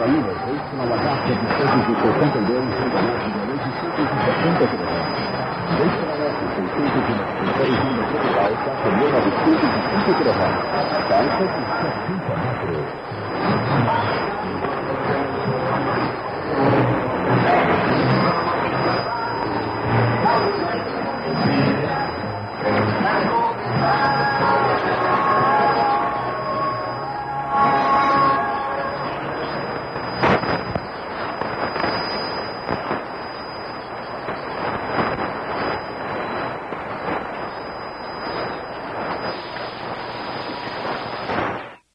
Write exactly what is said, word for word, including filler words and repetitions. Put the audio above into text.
Florida, veículo na lagarta de seiscentos e sessenta e dois, Honda Net de seiscentos e setenta quilômetros. Veículo Net seiscentos e noventa e três, Honda Tropical, quatro mil novecentos e cinco quilômetros. Taxa de setenta metros. Thank you.